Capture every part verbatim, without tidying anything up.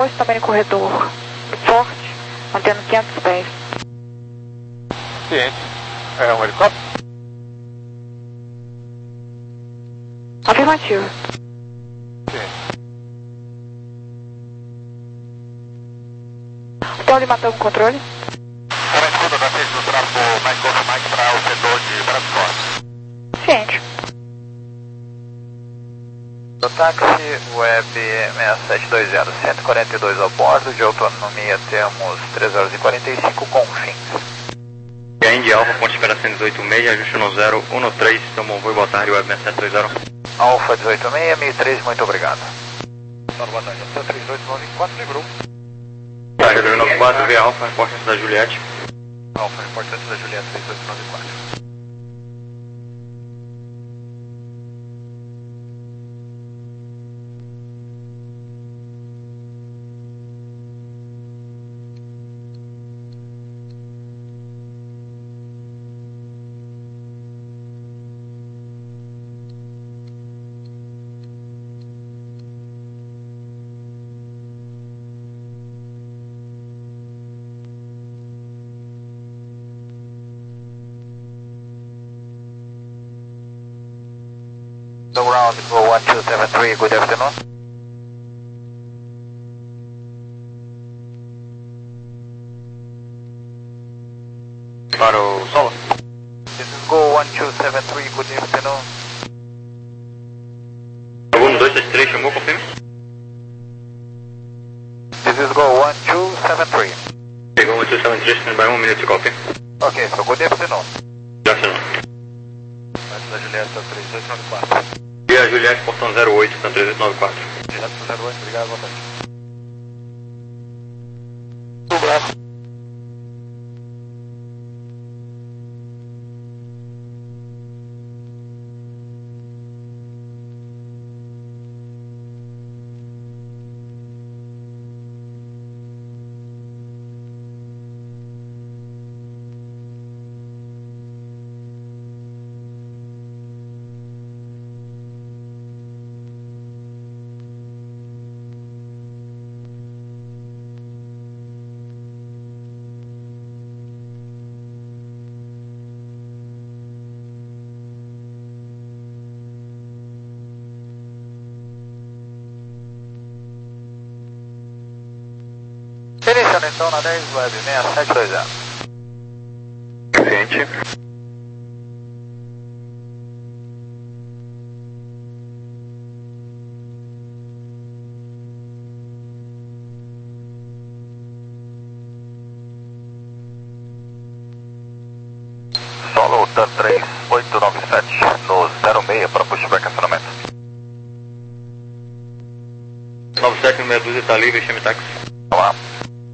Hoje também no corredor forte, mantendo quinhentos pés. Ciente. É um helicóptero? Afirmativo. Ciente. Hotel Lima Tango, controle. Uma escuta da frente do tráfego Mike Golf Mike para o setor de transporte. Ciente. Do táxi Web seis sete dois zero, cento e quarenta e dois ao bordo, de autonomia temos três horas e quarenta e cinco com fins. E a Indy Alfa, ponte espera cento e dezoito seis, ajuste no zero um três, tomou um voo, boa tarde, Web seis sete dois zero. Alfa dezoito seis, mil e três, muito obrigado. Boa tarde, cento e trinta e dois, nove quatro, livrou. Tarde, dois nove quatro, V Alfa, reporte da Juliette. Alfa, importante da Juliette, seis oito nove quatro. Go round, go one two seven three, good afternoon. Para o solo. This is go one two seven three, good afternoon. um dois sete três, chamou, confirme. This is go one two seven three. Pegou um dois sete três, stand by um minuto, copy. Ok, so good afternoon. Já assinou. Antes da Juliette, três oito nove quatro. E a Juliette, portão zero oito, stand três oito nove quatro. Direto pro zero oito, obrigado, boa tarde. Do braço. Iniciando então na dez, Web seis sete dois zero. Ciente. Solo TAN três oito nove sete no zero seis para pushback acionamento. nove sete meia dúzia está livre, chame táxi. Vamos lá.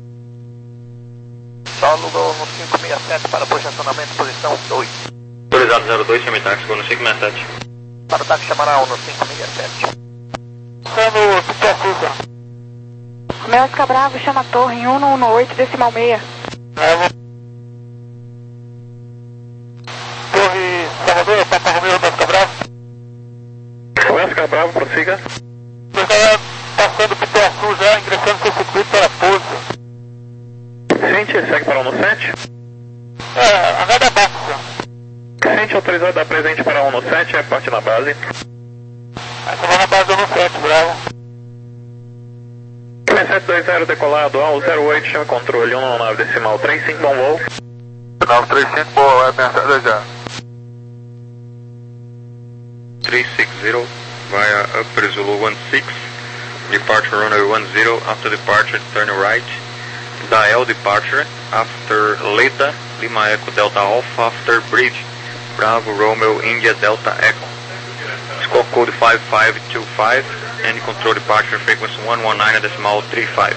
Solo go no cinco seis sete para posicionamento, posição dois. Autorizado zero dois, chame táxi, vou no cinco seis sete. Para o táxi chamará um no cinco seis sete. Chama o Peter Cuca. Mel Oscar Bravo, chama a torre em um um oito, decimal meia. Torre Salvador, Papa Romeo, Oscar Bravo. Oscar Bravo, prossiga. Você passando pro Pituaçu já, ingressando seu circuito para pouso. Ciente, segue para um no sete. É, a nada abaixo já. Ciente, autorizado dar presente para um no sete, é parte na base. Aí você vai na base do um sete, Bravo. seis sete dois zero decolado ao zero oito, chama controle um nove nove decimal três cinco, bom voo. nove três cinco, boa, Web seis sete dois zero. três seis zero via Upper Zulu one six, departure runway one zero, after departure turn right, Dael departure, after Leda, Lima Echo Delta Alpha, after bridge, Bravo Romeo India Delta Echo, score code five five two five, and control departure frequency one one nine decimal three five.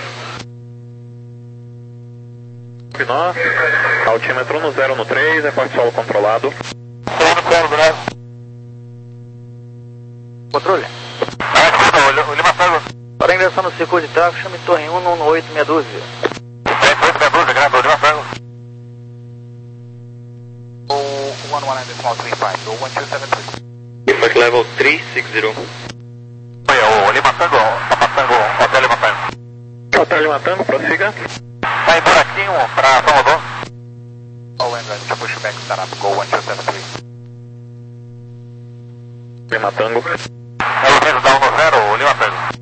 Nó, altímetro no zero no três, é parte solo controlado. Solo no zero, Bravo. Controle. Ah, desculpa, o Lima Tango. Para ingressar no circuito de tráfego, chame torre um um oito, meia dúzia. três oito meia dúzia, grave, o Lima Tango. O um um nine decimal three five, o one two seven three. Flight level três seis zero. Oi, o Lima Tango, Papa Tango, Hotel Lima Tango. Hotel Lima Tango, prossiga. Tá em buraquinho pra Salvador. All engine to pushback, start up, go one two seven three. Lima Tango. É o mesmo da um zero, Lima Tango.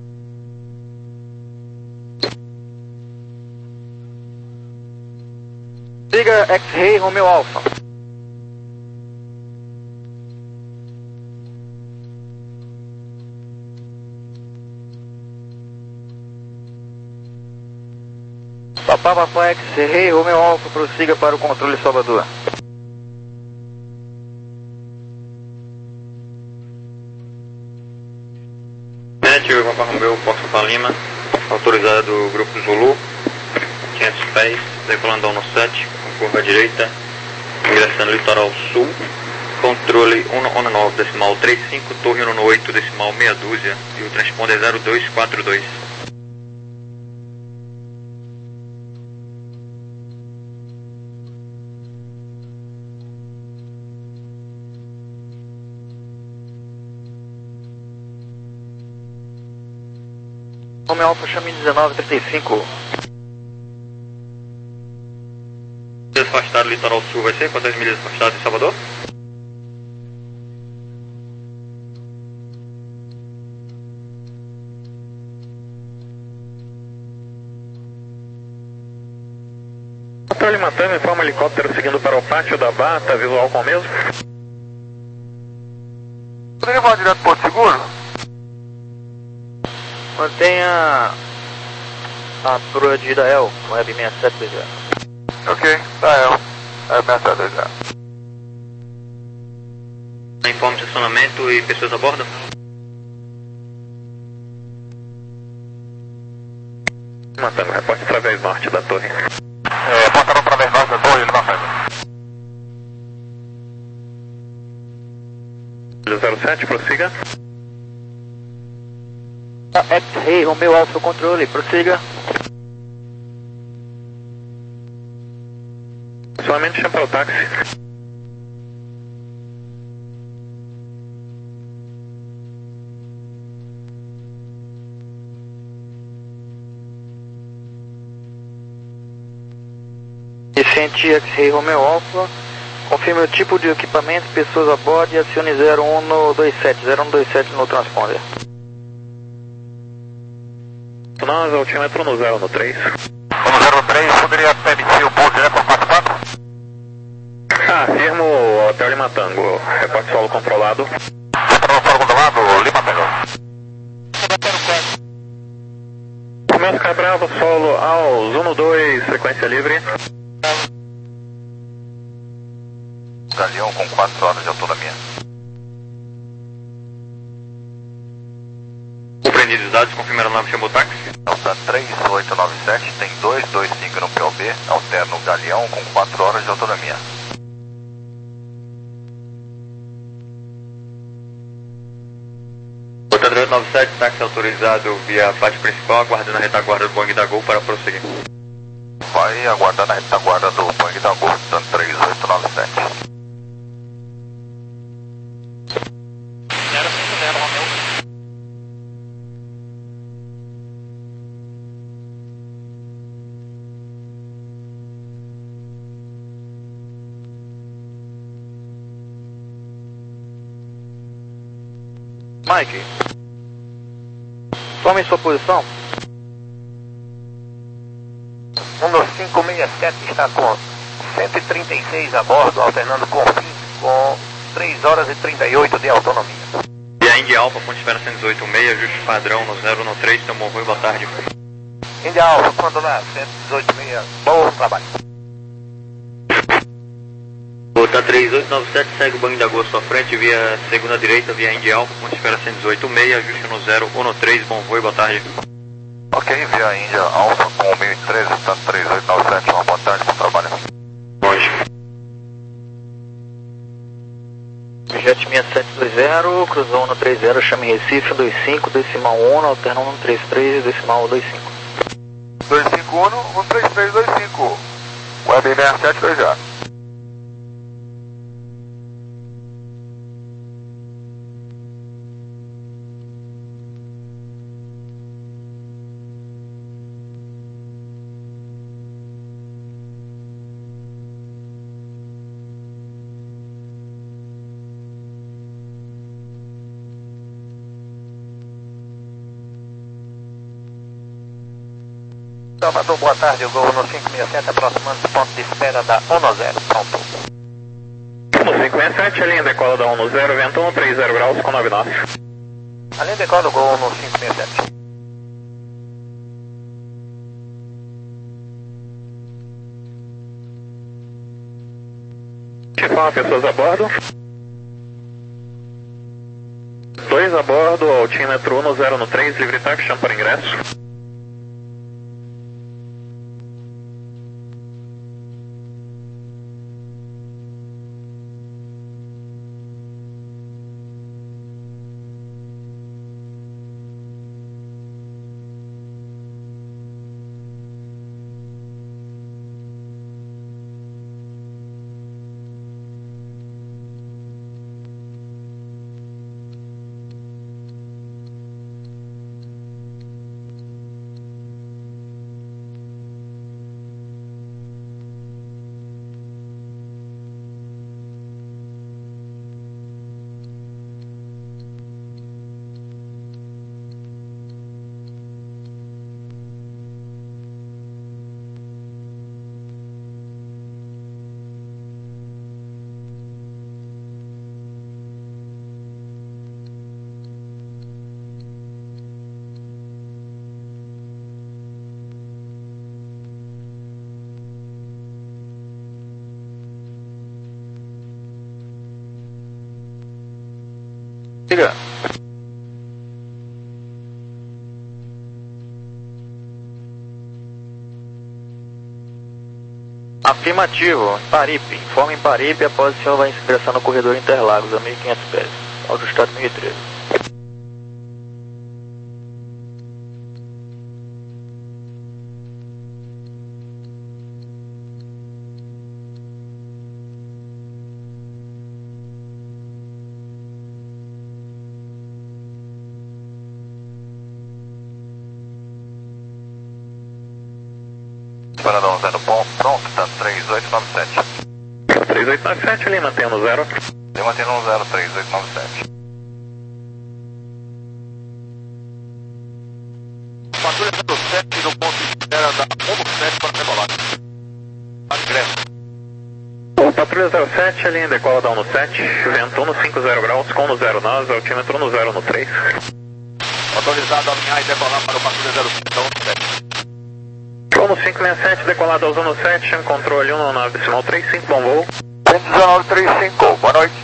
Siga X-Ray Romeo Alpha. Papá, Papá X-Ray Romeo Alpha, prossiga para o controle Salvador. Sete, Papá Romeo, Fox Papa Lima, autorizado do Grupo Zulu, quinhentos pés, decolando no sete, com curva à direita, ingressando litoral sul, controle um nove decimal trinta e cinco, torre um oito decimal meia dúzia e o transponder zero dois quatro dois. Romeo Alpha, chame dezenove trinta e cinco. Afastado litoral sul vai ser? Quantas milhas afastado de Salvador? Hotel Lima Tango, informa helicóptero seguindo para o pátio da Bata, visual com o mesmo. Poderia voar direto para Porto Seguro? Mantenha a altura de Dael, Web seis sete dois zero. Ok, tá, é. É seis sete dois zero. Informe de estacionamento e pessoas a bordo? Lima Tango, reporte através norte da torre. É, portaram através norte da torre, Lima Tango. zero sete, prossiga. X-Ray Romeo Alpha, controle, prossiga. Somente chama para o táxi. Vicente X-Ray Romeo Alpha, confirme o tipo de equipamento, pessoas a bordo e acione zero um dois sete, zero um dois sete no transponder. Nós, altímetro no zero no três. No zero três, poderia permitir o pouso direto para quatro quatro? Ah, firmo Hotel Lima Tango, reporte solo controlado. Controle solo do lado, Lima Tango. Romeo Sky Bravo, solo aos um dois, frequência livre. Galeão com quatro horas de autonomia. Compreendidos dados, confirmaram o nome, chamou táxi. Delta três oito nove sete, tem dois dois cinco no P O B, alterno Galeão com quatro horas de autonomia. Delta três oito nove sete, táxi autorizado via pátio principal, aguardando a retaguarda do Boeing da Gol para prosseguir. Vai aguardar na retaguarda do Boeing da Gol, Delta três oito nove sete. zero cinco zero, Romeo. Mike, tome sua posição. Número cinco seis sete está com cento e trinta e seis a bordo, alternando com fim, com três horas e trinta e oito de autonomia. E a India Alpha, ponte espera cento e dezoito seis, ajuste padrão no zero no três, teu bom voo, boa tarde. India Alpha, quando na cento e dezoito seis, bom trabalho. Delta três oito nove sete, segue o Boeing da Gol à sua frente, via segunda direita, via India Alpha, ponte espera cento e dezoito seis, ajuste no zero um no três, bom voo, boa tarde. Ok, via Índia Alpha com mil e treze, Delta três oito nove sete, uma boa tarde, bom trabalho. Longe. Jet seis sete dois zero, cruzou um três zero, chame Recife, dois cinco, decimal um, alterna um três três, decimal dois cinco. dois cinco um, um três três dois cinco, Web seis sete dois zero. Salvador, boa tarde, o Gol no cinco seis sete, aproximando do ponto de espera da um zero, pronto. No cinco seis sete, a linha decola da um zero, vento um três zero graus com nove nove. A linha decola, o Gol no cinco seis sete. Chifão, pessoas a bordo. Dois a bordo, altímetro um zero no três, livre táxi, chama para ingresso. Siga. Afirmativo, Paripe. Informe em Paripe após o senhor vai ingressar no corredor Interlagos a mil e quinhentos pés. Autoestrada mil e treze. Paradão zero, pronto, tá três oito nove sete. três oito nove sete, ali mantendo zero. Eu mantendo um zero, três oito nove sete. Patrulha zero sete no ponto de espera da um sete para decolar. Ingresso. Patrulha zero sete, a linha decola da um sete, vento um cinco zero graus com no zero nove, altímetro um zero no três. Autorizado a alinhar e decolar para o patrulha zero sete, um sete. No cinco seis sete, decolado ao zero sete, controle um nove decimal três cinco, bom voo. cento e dezenove trinta e cinco, boa noite.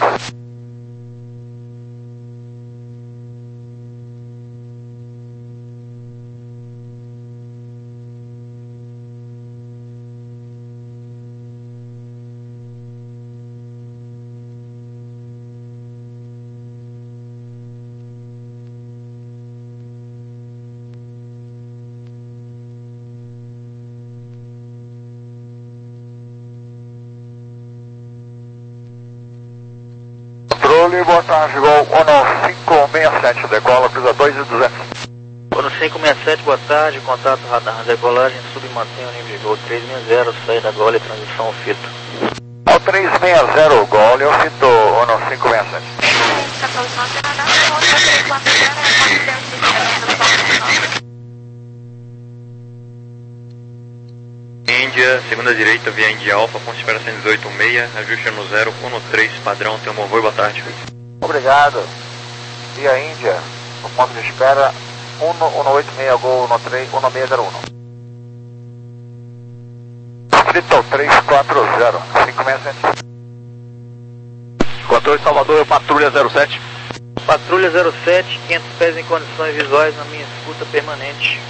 Boa tarde, Gol um cinco seis sete, decola, cruza dois e duzentos. Ono cinco seis sete, boa tarde, contato radar, decolagem, submantém o nível de Gol três seis zero, saída Gol e transição ao fito. Ao três seis zero, Gol, eu fito Ono cinco seis sete. Índia, segunda direita, via Índia Alfa, ponto de espera cento e dezoito seis, ajuste no zero um três, padrão, tem um bom voo, boa tarde. Obrigado. Via Índia, o ponto de espera um um oito seis, Gol um três, um seis zero um. Escrito três quatro zero, cinco seis sete. Controle Salvador, patrulha zero sete. Patrulha zero sete, quinhentos pés em condições visuais na minha escuta permanente.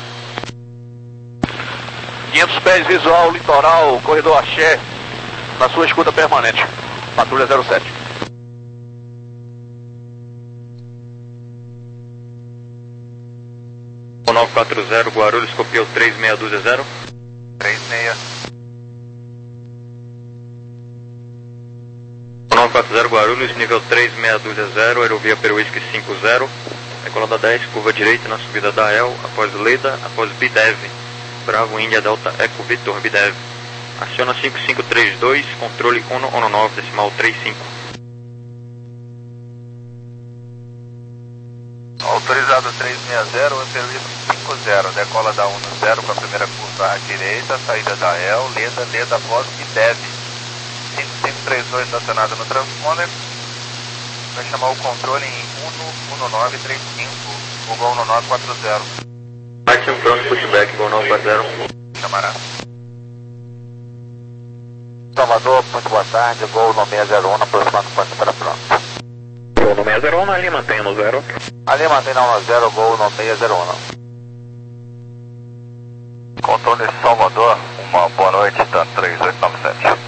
quinhentos pés visual, litoral, corredor Axé, na sua escuta permanente. Patrulha zero sete. nove quatro zero, Guarulhos, copiou três seis dois zero. três seis. nove quatro zero, Guarulhos, nível três seis dois zero, aerovia Peruísque cinco zero, decolada dez, curva direita na subida da El, após Leda, após Bidev. Bravo, Índia, Delta, Eco, Vitor, Bidev. Aciona cinco cinco três dois, controle um um nove, decimal três cinco. Autorizado três seis zero, Peruísque cinco zero, decola da um zero para a primeira curva à direita, saída da E L, Leda, Leda, após e deve. cinco cinco três oito acionado no transponder, vai chamar o controle em um um nove três cinco, o Gol um nove quatro zero. Martin Front, pushback, Gol nove quatro zero. Chamará. Salvador, muito boa tarde, Gol no seis zero um, aproximando ponte para pronto. Gol no seis zero um, ali mantém no zero. Ali mantém na um zero, Gol no seis zero um. Controle Salvador, uma boa noite, tá três oito nove sete.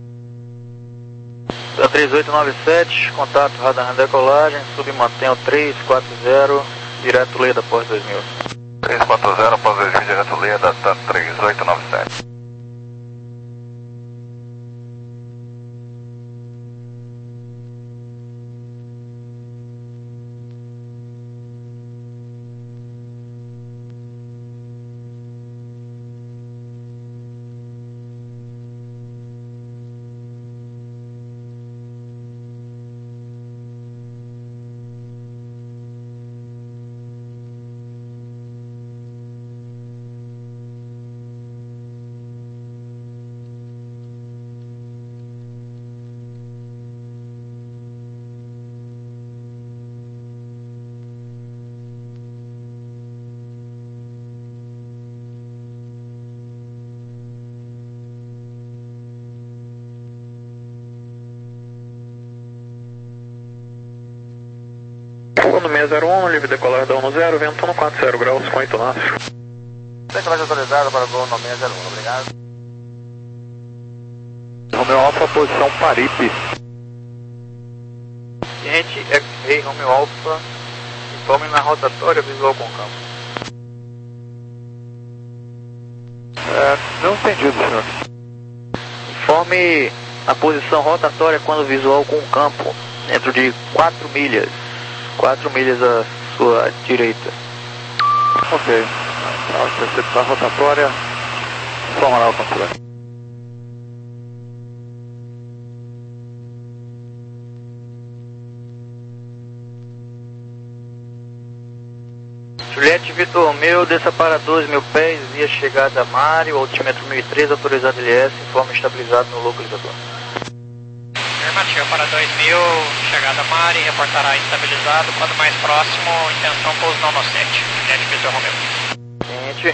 Da três oito nove sete, contato radar na decolagem, submantém o três quatro zero, direto Leda após dois mil. três quatro zero, após dois mil, direto Leda, tá três oito nove sete. No seis zero um, livre decolar da um zero, vento no quatro zero graus com oito nós. Decolagem autorizada para Gol no seis zero um, obrigado. Romeo Alfa, posição Paripe. Gente, X-Ray Romeo Alfa, informe na rotatória visual com campo. É, não entendido, senhor. Informe a posição rotatória quando visual com campo, dentro de quatro milhas. quatro milhas à sua direita. Ok. A interceptar rotatória, formará o controle. Juliette Vitor Romeo, desça para doze mil pés, via chegada a Mário, altímetro mil e três, autorizado L S, informe estabilizado no localizador. Afirmativo para dois mil, chegada a Mari, reportará estabilizado, quando mais próximo, intenção pouso não inocente. Juliette Vitor Romeo. Gente.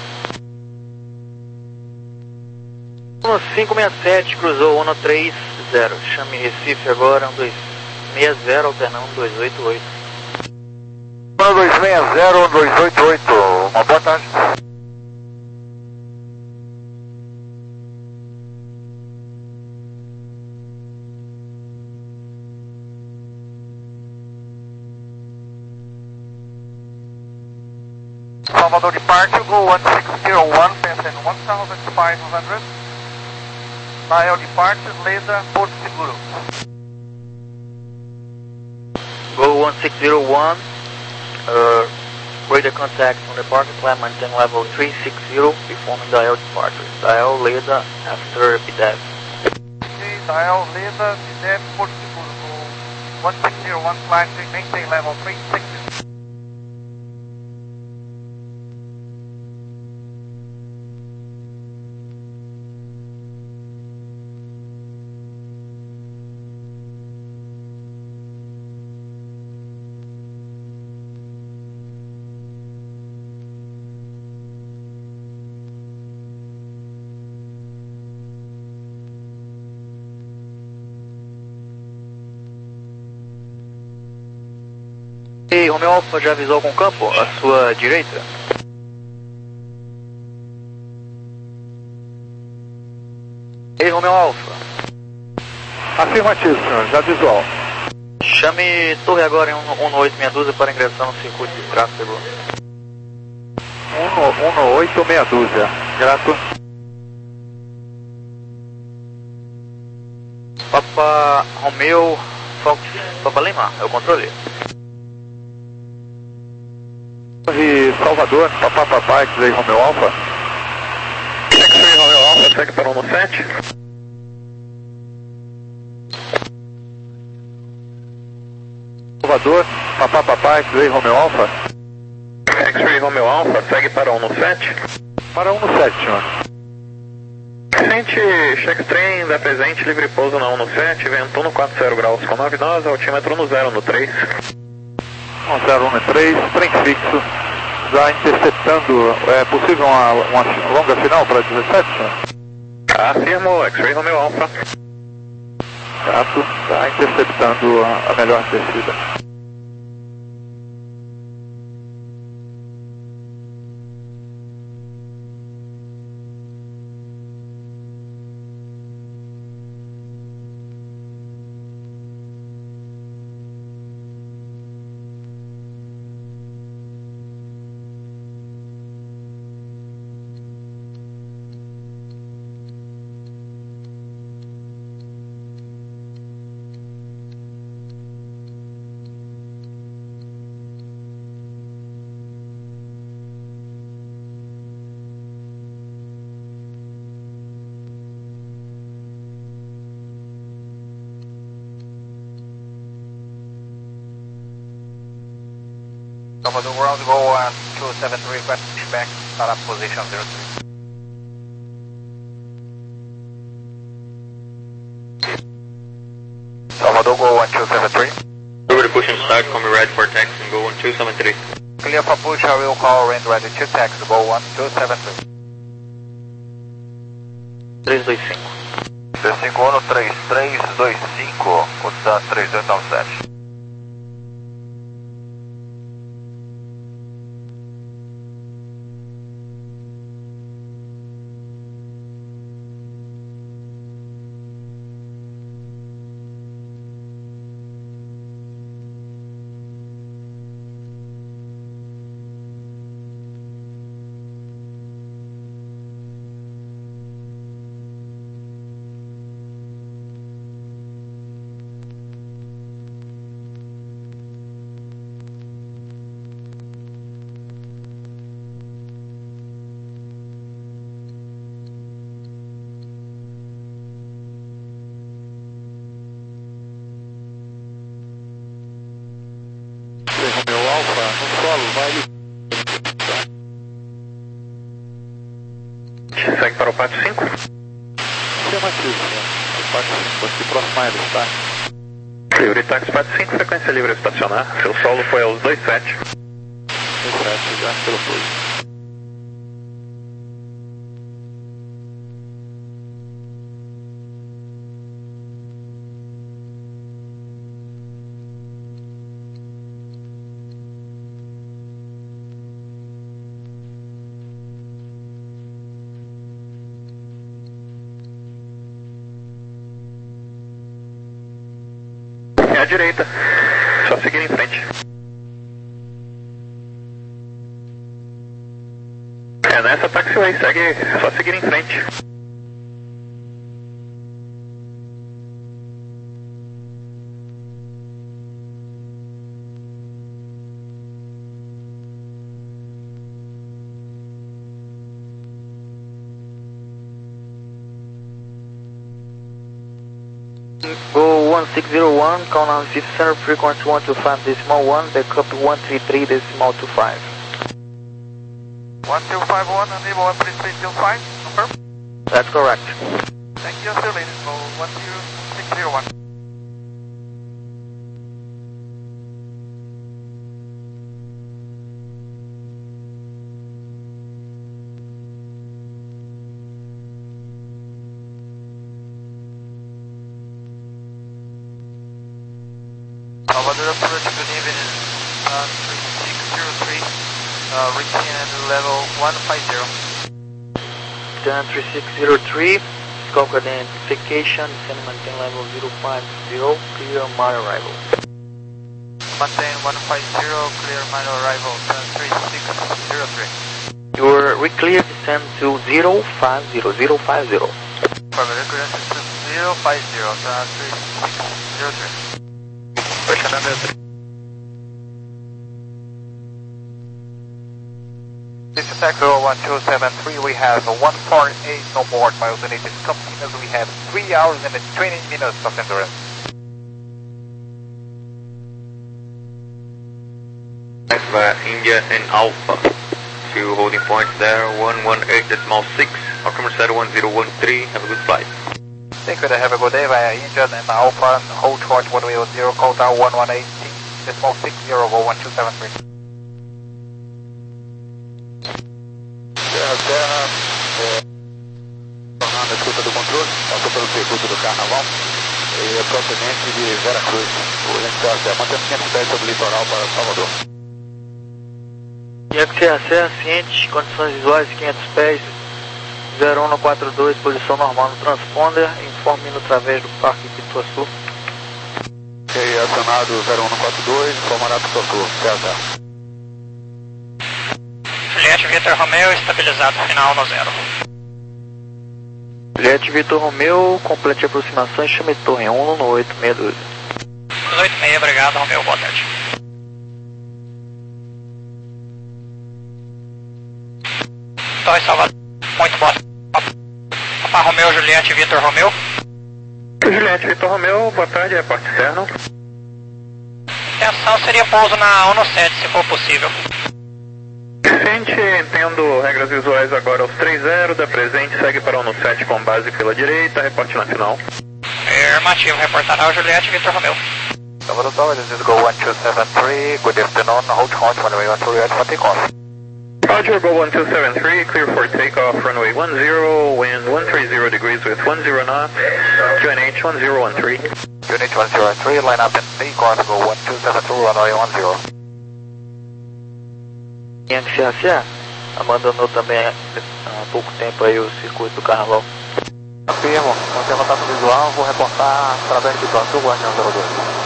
um cinco seis sete, cruzou um três zero, chame Recife agora, um dois seis zero, alternando um dois oito oito. um dois seis zero, um dois oito oito, uma boa tarde. Salvador departure, Go one six zero one, passing one thousand five hundred. Nael departure, Leda, Porto Seguro. Go one six zero one, uh, radar contact on the parking plan, maintain level three six zero, performing dial departure. Dial Leda after B D E V. Okay, Nael, Leda, B D E V, Porto Seguro. Go one six zero one, flight, maintain level three six zero. E Romeo Alfa já avisou com o campo, à sua direita? Ei, Romeo Alfa. Afirmativo, senhor, já visual. Chame torre agora em um oito meia dúzia para ingressar no circuito de tráfego. um oito meia dúzia, grato. Papa Romeo Fox, Papa Lima, é o controle. Torre Salvador, Papá Papá, X-Ray Romeo Alfa. X-Ray Romeo Alfa, segue para um sete. Salvador, Papá Papá, X-Ray Romeo Alfa. X-Ray Romeo Alfa, segue para um no sete? Para um no sete, senhor. Gente, check train, dá presente, livre pouso na um no sete, vento no quatro zero graus com nove nós, altímetro no zero no três. um zero um no três, trem fixo, já interceptando, é possível uma, uma longa final para dezessete, senhor? Afirmo, X-Ray Romeo Alpha. Gato, está interceptando a, a melhor descida. Salvador ground, go one two seven three, request pushback, start up position zero three. Salvador, go one two seven three. Over push and start, coming ready for taxi and go one two seven three. Clear for push, I will call range ready to taxi, go one two seven three. três dois cinco. três cinco um no três três dois cinco, o distância três dois nove sete. Romeo Alpha, no solo, vai ali. Segue para o pátio cinco. Afirmativo, senhor. O pátio cinco, aqui próximo a ele, tá? Livre táxi pátio cinco, frequência livre a estacionar. Seu solo foi aos dois sete. dois sete, já pelo pouso. É à direita, só seguir em frente. É nessa taxiway, segue, só seguir em frente. Go one six zero one, count on fifth center, frequency one two five decimal one, backup one three three decimal two five. one two five one, enable one three three two five, confirm? That's correct. Thank you, sir, ladies, go one zero six zero one. Salvador approach, good evening, uh, three six zero three, uh, reaching level one five zero. Then three six zero three, scope identification, descend maintain level zero five zero, clear my arrival. Maintain one five zero, clear my arrival, turn three six zero three. Your reclear descend to zero five zero, zero five zero. Primary clearance is to zero five zero, turn three six zero three. This is Taxi one two seven three, we have one four eight on board, miles and it is continuous, we have three hours and twenty minutes of endurance. India and Alpha. to holding point there, one one eight decimal six, Alcommer set one zero one three, have a good flight. Thank you, have a good day via Indian and Alpha, hold short one zero zero, call down one one eight decimal six zero, go one two seven three. Terra, Terra, é, tornando a escuta do controle, passou pelo circuito do Carnaval, e é propriamente de Vera Cruz. O Yankee Serra Serra, mantendo quinhentos pés sobre o litoral para Salvador. Yankee Serra Serra, ciente, condições visuais quinhentos pés, zero um quatro dois, posição normal no transponder, informe-no através do Parque Pituaçu. Ok, acionado zero um quatro dois, informará Pituaçu, Serra Serra. Juliette Vitor Romeo, estabilizado final no zero. Juliette Vitor Romeo, complete a aproximação e chame torre um no oito seis doze. oito seis, obrigado Romeo, boa tarde. Torre Salvador, muito boa tarde. Papa Romeo, Juliette Vitor Romeo. Juliette Vitor Romeo, boa tarde, reporte externo. Intenção seria pouso na um sete, se for possível. Vicente, entendo regras visuais agora aos três zero, da presente, segue para o sete com base pela direita, reporte nacional. Afirmativo, reportará o Juliette Vitor Romeo. Salvador Tower, this is go one two seven three, good afternoon, hold short runway one two ready for takeoff. Roger, go one two seven three, clear for takeoff, runway one zero, wind one three zero degrees with one zero knots, Q N H one zero one three. Q N H one zero one three, line up and takeoff, go one two seven two, runway one zero. Yankee Serra Serra abandonou também há pouco tempo aí o circuito do Carnaval. Afirmo, mantém contato visual, vou reportar através de Pituaçu, Guardião zero dois.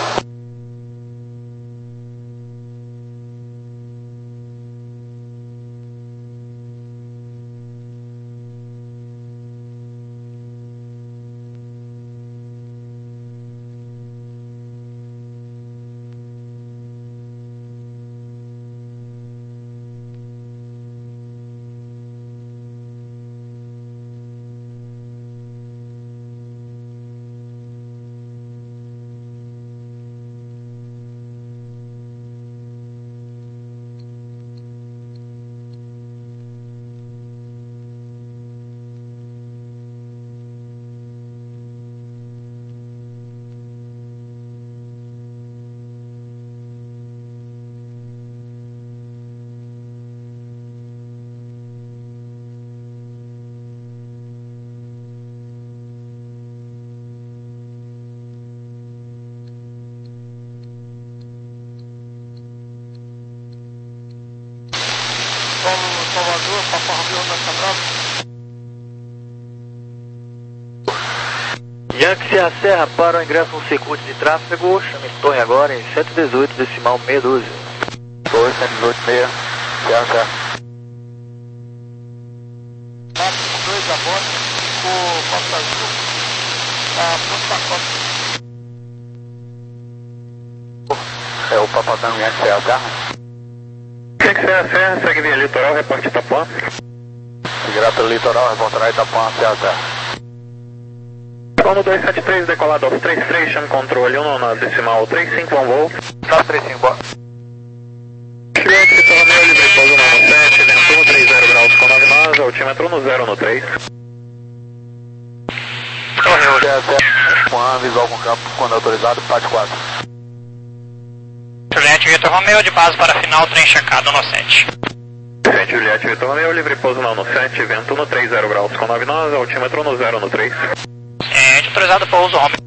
Salvador, Papa Romeo na Câmara. Yankee Serra Serra para o ingresso no circuito de tráfego, chame torre agora em cento e dezoito decimal seis doze. Torre cento e dezoito seis, Serra Serra. dois a bordo, o Costa Azul, a Ponta Costa. É o Papadão Yankee Serra Serra. Yankee Serra Serra, segue via litoral, reporte Itapuã. Seguirá pelo litoral, reportará Itapuã, Serra Serra. Plano dois sete três, decolado aos três três, chame controle um na decimal três cinco, bom voo. nove três cinco, boa. Juliette Vitor Romeo, livre pouso no sete, vento um, três zero graus com nove nós, altímetro no zero no três. Correu, Serra Serra, com visual com campo, quando autorizado, P A T quatro. Juliette Vitor Romeo, de base para final, trem checado no sete. sete, Juliette Vitor Romeo, livre pouso no sete, vento no três zero graus com nove nós, altímetro no zero no três. É, autorizado pouso Romeo.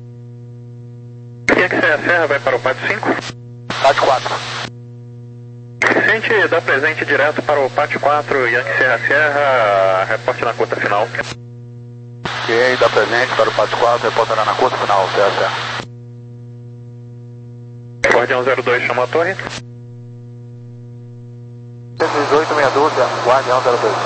Yankee Serra Serra vai para o P A T cinco. P A T quatro. Vicente, dá presente direto para o P A T quatro, Yankee Serra Serra, reporte na curta final. Ok, dá presente para o P A T quatro, reportará na curta final, Serra Serra. Guardião zero dois, chamou a torre. cento e dezoito seis doze, Guardião zero dois.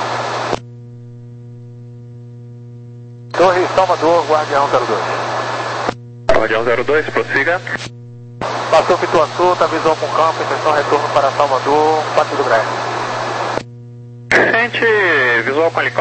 Torre Salvador, Guardião zero dois. Guardião zero dois, prossiga. Passou Pituaçu, tá visão com campo, intenção retorno para Salvador, Partido Grande. Vicente, visual com helicóptero.